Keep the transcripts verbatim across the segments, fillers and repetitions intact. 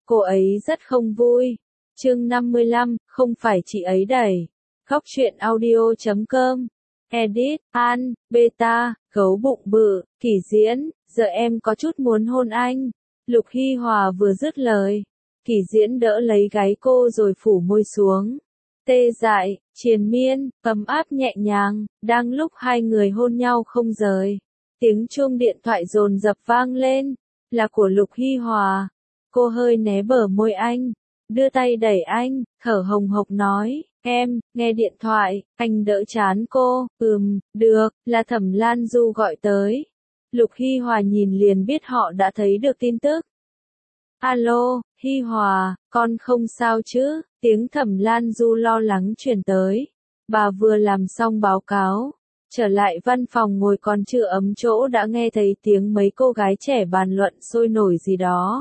Cô ấy rất không vui. Chương năm mươi lăm, không phải chị ấy đẩy. Góc truyện audio chấm com. Edit, An, Beta, gấu bụng bự, Kỷ Diễn, giờ em có chút muốn hôn anh. Lục Hy Hòa vừa dứt lời. Kỷ Diễn đỡ lấy gáy cô rồi phủ môi xuống. Tê dại, triền miên, ấm áp nhẹ nhàng, đang lúc hai người hôn nhau không rời. Tiếng chuông điện thoại dồn dập vang lên, là của Lục Hy Hòa. Cô hơi né bờ môi anh, đưa tay đẩy anh, thở hồng hộc nói, em, nghe điện thoại, anh đỡ chán cô, ừm, được, là Thẩm Lan Du gọi tới. Lục Hy Hòa nhìn liền biết họ đã thấy được tin tức. Alo, Hy Hòa, con không sao chứ? Tiếng Thẩm Lan Du lo lắng truyền tới. Bà vừa làm xong báo cáo, trở lại văn phòng ngồi còn chưa ấm chỗ đã nghe thấy tiếng mấy cô gái trẻ bàn luận sôi nổi gì đó.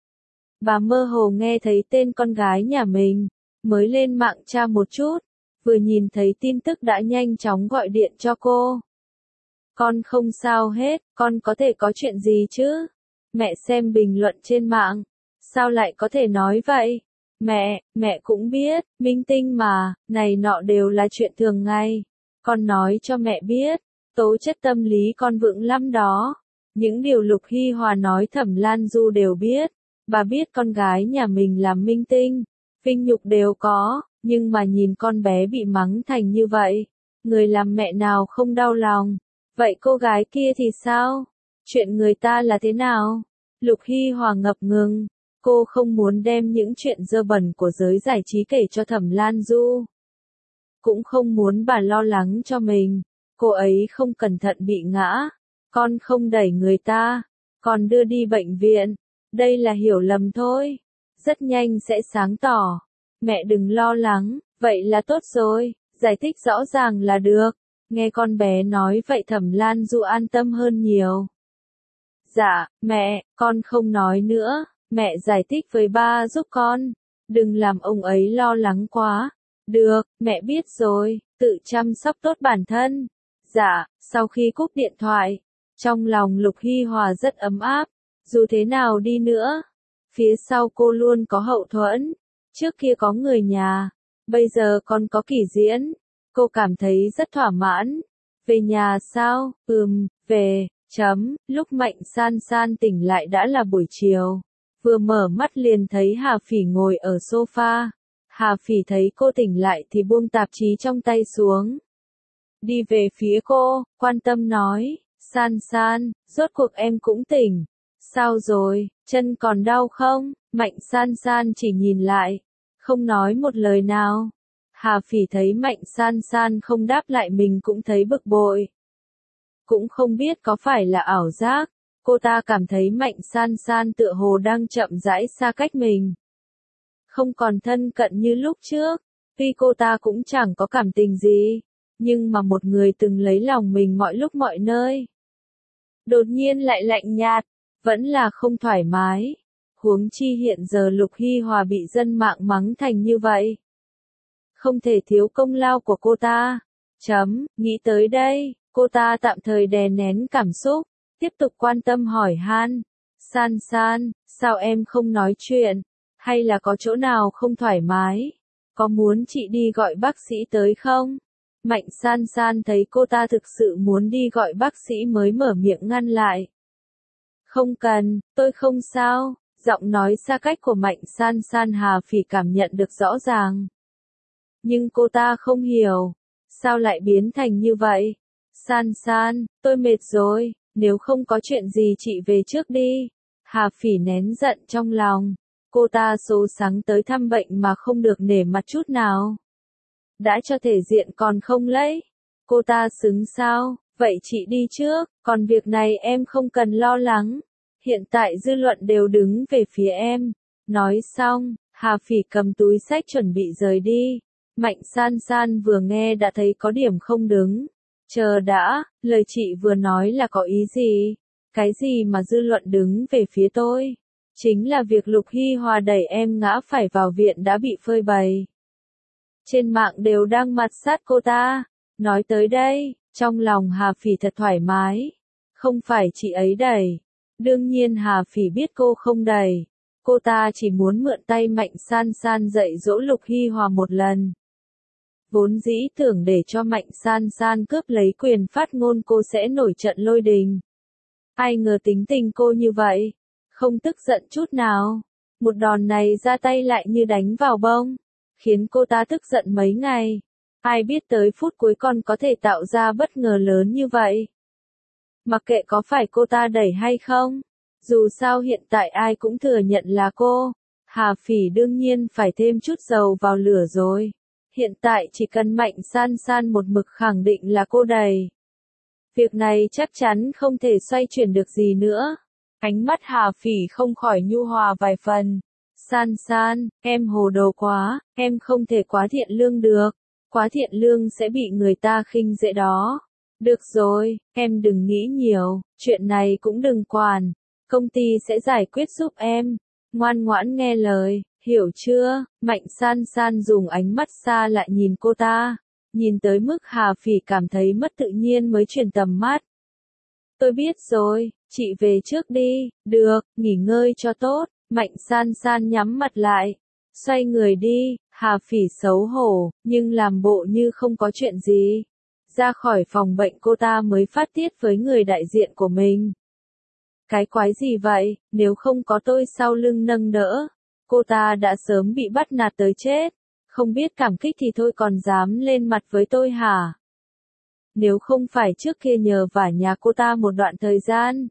Bà mơ hồ nghe thấy tên con gái nhà mình, mới lên mạng tra một chút, vừa nhìn thấy tin tức đã nhanh chóng gọi điện cho cô. Con không sao hết, con có thể có chuyện gì chứ? Mẹ xem bình luận trên mạng, sao lại có thể nói vậy? Mẹ, mẹ cũng biết, minh tinh mà, này nọ đều là chuyện thường ngày. Con nói cho mẹ biết, tố chất tâm lý con vững lắm đó. Những điều Lục Hy Hòa nói Thẩm Lan Du đều biết. Bà biết con gái nhà mình làm minh tinh, vinh nhục đều có, nhưng mà nhìn con bé bị mắng thành như vậy, người làm mẹ nào không đau lòng. Vậy cô gái kia thì sao? Chuyện người ta là thế nào? Lục Hy Hòa ngập ngừng, cô không muốn đem những chuyện dơ bẩn của giới giải trí kể cho Thẩm Lan Du. Cũng không muốn bà lo lắng cho mình, cô ấy không cẩn thận bị ngã. Con không đẩy người ta, con đưa đi bệnh viện. Đây là hiểu lầm thôi. Rất nhanh sẽ sáng tỏ. Mẹ đừng lo lắng, vậy là tốt rồi, giải thích rõ ràng là được. Nghe con bé nói vậy Thẩm Lan Du an tâm hơn nhiều. Dạ, mẹ, con không nói nữa, mẹ giải thích với ba giúp con. Đừng làm ông ấy lo lắng quá. Được, mẹ biết rồi, tự chăm sóc tốt bản thân. Dạ, sau khi cúp điện thoại, trong lòng Lục Hy Hòa rất ấm áp. Dù thế nào đi nữa, phía sau cô luôn có hậu thuẫn. Trước kia có người nhà, bây giờ còn có Kỷ Diễn. Cô cảm thấy rất thỏa mãn. Về nhà sao? Ừm, về, chấm. Lúc Mạnh San San tỉnh lại đã là buổi chiều. Vừa mở mắt liền thấy Hà Phỉ ngồi ở sofa. Hà Phỉ thấy cô tỉnh lại thì buông tạp chí trong tay xuống. Đi về phía cô, quan tâm nói, San San, rốt cuộc em cũng tỉnh. Sao rồi, chân còn đau không? Mạnh San San chỉ nhìn lại, không nói một lời nào. Hà Phỉ thấy Mạnh San San không đáp lại mình cũng thấy bực bội. Cũng không biết có phải là ảo giác, cô ta cảm thấy Mạnh San San tựa hồ đang chậm rãi xa cách mình. Không còn thân cận như lúc trước, tuy cô ta cũng chẳng có cảm tình gì, nhưng mà một người từng lấy lòng mình mọi lúc mọi nơi. Đột nhiên lại lạnh nhạt. Vẫn là không thoải mái. Huống chi hiện giờ Lục Hy Hòa bị dân mạng mắng thành như vậy. Không thể thiếu công lao của cô ta. Chấm, nghĩ tới đây, cô ta tạm thời đè nén cảm xúc, tiếp tục quan tâm hỏi han. San San, sao em không nói chuyện? Hay là có chỗ nào không thoải mái? Có muốn chị đi gọi bác sĩ tới không? Mạnh San San thấy cô ta thực sự muốn đi gọi bác sĩ mới mở miệng ngăn lại. Không cần, tôi không sao, giọng nói xa cách của Mạnh San San Hà Phỉ cảm nhận được rõ ràng. Nhưng cô ta không hiểu, sao lại biến thành như vậy? San San, tôi mệt rồi, nếu không có chuyện gì chị về trước đi. Hà Phỉ nén giận trong lòng, cô ta số sáng tới thăm bệnh mà không được nể mặt chút nào. Đã cho thể diện còn không lấy, cô ta xứng sao? Vậy chị đi trước, còn việc này em không cần lo lắng. Hiện tại dư luận đều đứng về phía em. Nói xong, Hà Phỉ cầm túi xách chuẩn bị rời đi. Mạnh San San vừa nghe đã thấy có điểm không đứng. Chờ đã, lời chị vừa nói là có ý gì? Cái gì mà dư luận đứng về phía tôi? Chính là việc Lục Hy Hòa đẩy em ngã phải vào viện đã bị phơi bày. Trên mạng đều đang mặt sát cô ta. Nói tới đây, trong lòng Hà Phỉ thật thoải mái. Không phải chị ấy đẩy. Đương nhiên Hà Phỉ biết cô không đẩy. Cô ta chỉ muốn mượn tay Mạnh San San dạy dỗ Lục Hy Hòa một lần. Vốn dĩ tưởng để cho Mạnh San San cướp lấy quyền phát ngôn cô sẽ nổi trận lôi đình. Ai ngờ tính tình cô như vậy, không tức giận chút nào. Một đòn này ra tay lại như đánh vào bông, khiến cô ta tức giận mấy ngày. Ai biết tới phút cuối còn có thể tạo ra bất ngờ lớn như vậy. Mặc kệ có phải cô ta đẩy hay không, dù sao hiện tại ai cũng thừa nhận là cô. Hà Phỉ đương nhiên phải thêm chút dầu vào lửa rồi. Hiện tại chỉ cần Mạnh San San một mực khẳng định là cô đẩy. Việc này chắc chắn không thể xoay chuyển được gì nữa. Ánh mắt Hà Phỉ không khỏi nhu hòa vài phần. San San, em hồ đồ quá, em không thể quá thiện lương được. Quá thiện lương sẽ bị người ta khinh dễ đó. Được rồi, em đừng nghĩ nhiều, chuyện này cũng đừng quản. Công ty sẽ giải quyết giúp em. Ngoan ngoãn nghe lời, hiểu chưa? Mạnh San San dùng ánh mắt xa lại nhìn cô ta. Nhìn tới mức Hà Phỉ cảm thấy mất tự nhiên mới chuyển tầm mắt. Tôi biết rồi, chị về trước đi, được, nghỉ ngơi cho tốt. Mạnh San San nhắm mặt lại, xoay người đi. Hà Phỉ xấu hổ, nhưng làm bộ như không có chuyện gì. Ra khỏi phòng bệnh cô ta mới phát tiết với người đại diện của mình. Cái quái gì vậy, nếu không có tôi sau lưng nâng đỡ, cô ta đã sớm bị bắt nạt tới chết. Không biết cảm kích thì thôi còn dám lên mặt với tôi hả? Nếu không phải trước kia nhờ vả nhà cô ta một đoạn thời gian,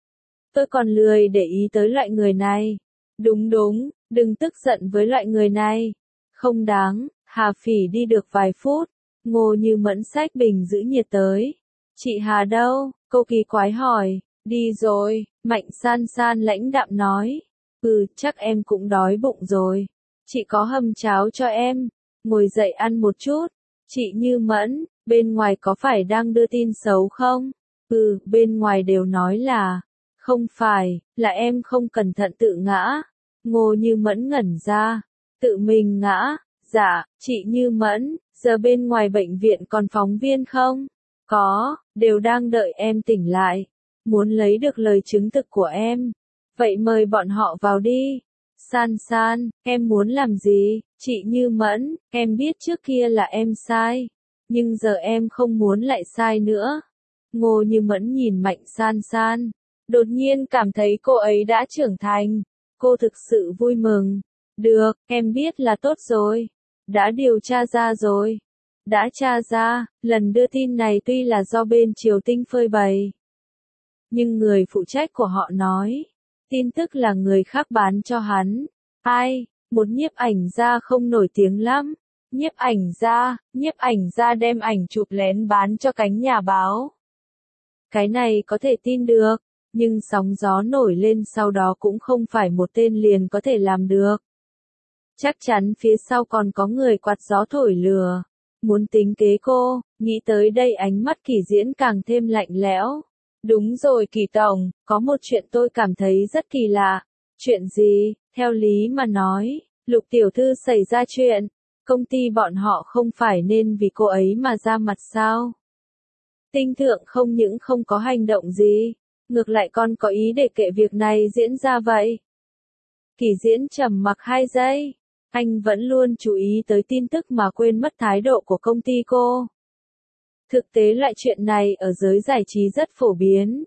tôi còn lười để ý tới loại người này. Đúng đúng, đừng tức giận với loại người này. Không đáng. Hà Phỉ đi được vài phút, Ngô Như Mẫn xách bình giữ nhiệt tới. Chị Hà đâu? Cô kỳ quái hỏi. Đi rồi, Mạnh San San lãnh đạm nói. Ừ, chắc em cũng đói bụng rồi. Chị có hầm cháo cho em. Ngồi dậy ăn một chút. Chị Như Mẫn, bên ngoài có phải đang đưa tin xấu không? Ừ, bên ngoài đều nói là. Không phải, là em không cẩn thận tự ngã. Ngô Như Mẫn ngẩn ra. Tự mình ngã. Dạ, chị Như Mẫn, giờ bên ngoài bệnh viện còn phóng viên không? Có, đều đang đợi em tỉnh lại. Muốn lấy được lời chứng thực của em. Vậy mời bọn họ vào đi. San San, em muốn làm gì? Chị Như Mẫn, em biết trước kia là em sai. Nhưng giờ em không muốn lại sai nữa. Ngô Như Mẫn nhìn Mạnh San San. Đột nhiên cảm thấy cô ấy đã trưởng thành. Cô thực sự vui mừng. Được, em biết là tốt rồi. Đã điều tra ra rồi. Đã tra ra, lần đưa tin này tuy là do bên Triều Tinh phơi bày. Nhưng người phụ trách của họ nói, tin tức là người khác bán cho hắn. Ai? Một nhiếp ảnh gia không nổi tiếng lắm. Nhiếp ảnh gia, nhiếp ảnh gia đem ảnh chụp lén bán cho cánh nhà báo. Cái này có thể tin được, nhưng sóng gió nổi lên sau đó cũng không phải một tên liền có thể làm được. Chắc chắn phía sau còn có người quạt gió thổi lừa. Muốn tính kế cô, nghĩ tới đây ánh mắt Kỳ Diễn càng thêm lạnh lẽo. Đúng rồi Kỳ Tổng, có một chuyện tôi cảm thấy rất kỳ lạ. Chuyện gì? Theo lý mà nói, Lục tiểu thư xảy ra chuyện, công ty bọn họ không phải nên vì cô ấy mà ra mặt sao? Tinh Thượng không những không có hành động gì, ngược lại còn có ý để kệ việc này diễn ra vậy. Kỳ Diễn trầm mặc hai giây. Anh vẫn luôn chú ý tới tin tức mà quên mất thái độ của công ty cô. Thực tế loại chuyện này ở giới giải trí rất phổ biến.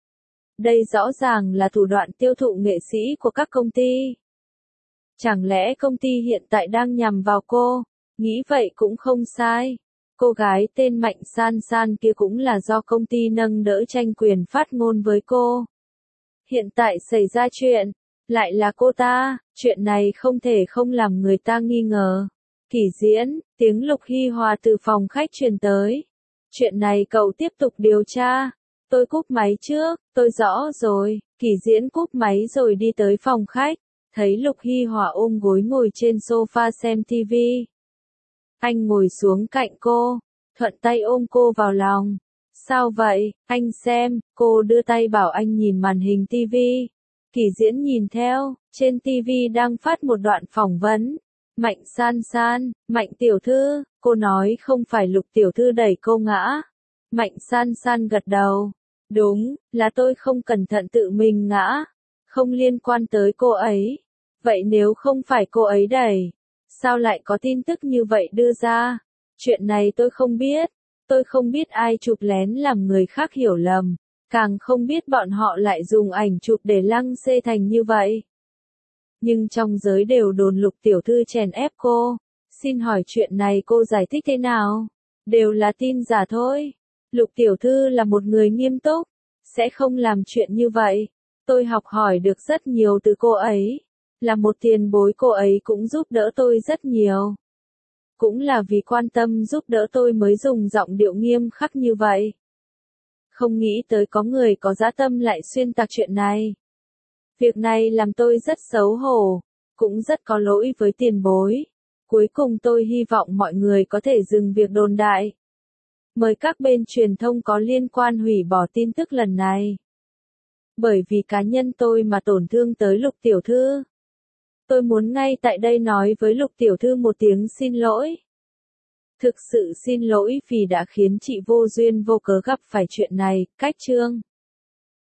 Đây rõ ràng là thủ đoạn tiêu thụ nghệ sĩ của các công ty. Chẳng lẽ công ty hiện tại đang nhằm vào cô? Nghĩ vậy cũng không sai. Cô gái tên Mạnh San San kia cũng là do công ty nâng đỡ tranh quyền phát ngôn với cô. Hiện tại xảy ra chuyện, lại là cô ta, chuyện này không thể không làm người ta nghi ngờ. Kỳ Diễn, tiếng Lục Hy Hòa từ phòng khách truyền tới. Chuyện này cậu tiếp tục điều tra. Tôi cúp máy trước, tôi rõ rồi. Kỳ Diễn cúp máy rồi đi tới phòng khách. Thấy Lục Hy Hòa ôm gối ngồi trên sofa xem tivi. Anh ngồi xuống cạnh cô, thuận tay ôm cô vào lòng. Sao vậy, anh xem, cô đưa tay bảo anh nhìn màn hình tivi. Kỳ Diễn nhìn theo, trên tivi đang phát một đoạn phỏng vấn. Mạnh San San, Mạnh tiểu thư, cô nói không phải Lục tiểu thư đẩy cô ngã. Mạnh San San gật đầu. Đúng, là tôi không cẩn thận tự mình ngã. Không liên quan tới cô ấy. Vậy nếu không phải cô ấy đẩy, sao lại có tin tức như vậy đưa ra? Chuyện này tôi không biết. Tôi không biết ai chụp lén làm người khác hiểu lầm. Càng không biết bọn họ lại dùng ảnh chụp để lăng xê thành như vậy. Nhưng trong giới đều đồn Lục tiểu thư chèn ép cô. Xin hỏi chuyện này cô giải thích thế nào? Đều là tin giả thôi. Lục tiểu thư là một người nghiêm túc, sẽ không làm chuyện như vậy. Tôi học hỏi được rất nhiều từ cô ấy. Là một tiền bối cô ấy cũng giúp đỡ tôi rất nhiều. Cũng là vì quan tâm giúp đỡ tôi mới dùng giọng điệu nghiêm khắc như vậy. Không nghĩ tới có người có dã tâm lại xuyên tạc chuyện này. Việc này làm tôi rất xấu hổ, cũng rất có lỗi với tiền bối. Cuối cùng tôi hy vọng mọi người có thể dừng việc đồn đại. Mời các bên truyền thông có liên quan hủy bỏ tin tức lần này. Bởi vì cá nhân tôi mà tổn thương tới Lục tiểu thư. Tôi muốn ngay tại đây nói với Lục tiểu thư một tiếng xin lỗi. Thực sự xin lỗi vì đã khiến chị vô duyên vô cớ gặp phải chuyện này. Cách chương